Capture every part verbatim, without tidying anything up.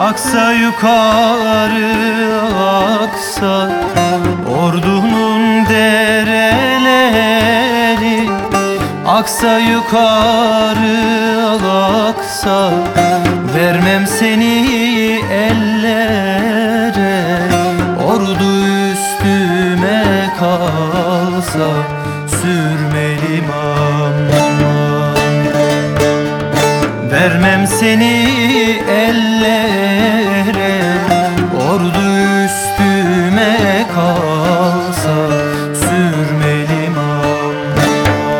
Aksa yukarı aksa ordunun dereleri, aksa yukarı aksa vermem seni ellere. Ordu üstüme kalsa sürmelim aman, vermem seni ellere. Ordu üstüme kalsa sürmelim aman.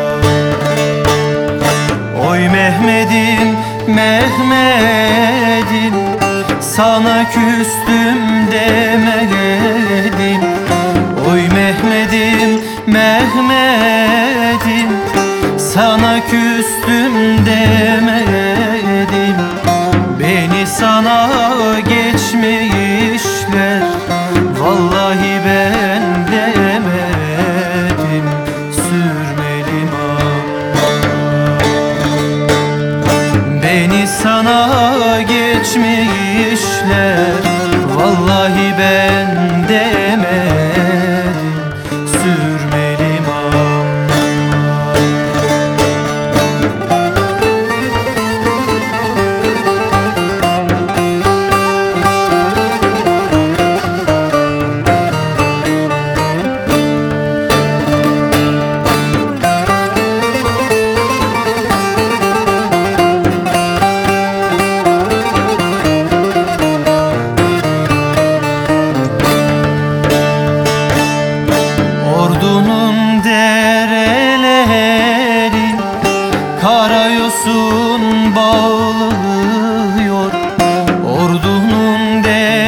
Oy Mehmet'im, Mehmet'im, sana küstüm demedim. Oy Mehmet'im, Mehmet'im, sana küstüm demedim. Beni sana geçmişler, vallahi ben demedim. Sürmelim aman, beni sana geçmişler, vallahi ben demedim. Sürmelim aman. Ordunun dereleri karayosun bağlıyor. Ordunun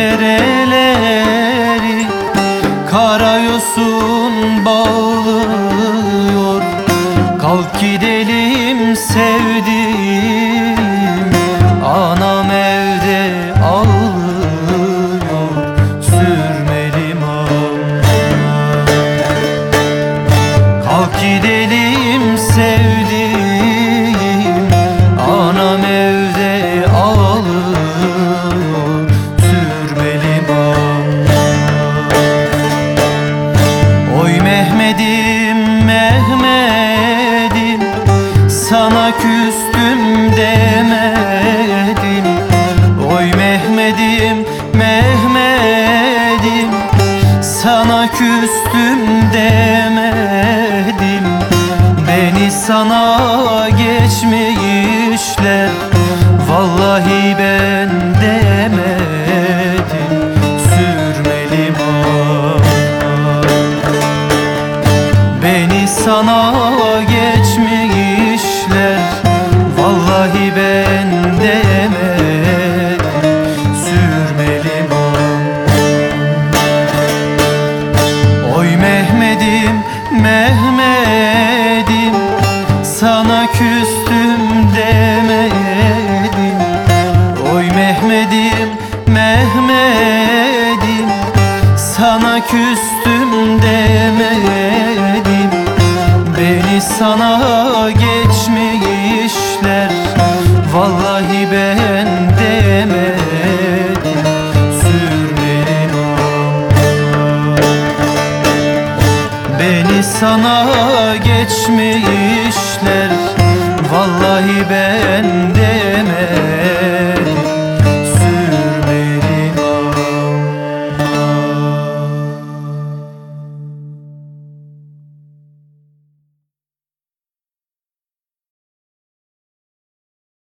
dereleri karayosun bağlıyor. Kalk gidelim sevdiğim, anam evde ağlıyor. Sürmelim aman, kalk gidelim sevdiğim, anam evde ağlıyor. Sürmelim aman. Oy Mehmet'im, Mehmet'im, sana küstüm demedim. Oy Mehmet'im, Mehmet'im, sana küstüm demedim. Beni sana geçmişler, vallahi ben demedim. Sürmelim aman, beni sana geçmişler, vallahi ben demedim. Sürmelim aman. Oy Mehmet'im, Mehmet'im, sana küstüm demedim. Oy Mehmet'im, Mehmet'im, sana küstüm demedim. Beni sana geçmişler, vallahi ben demedim. Sürmelim aman, beni sana geçmişler, vallahi ben demedim.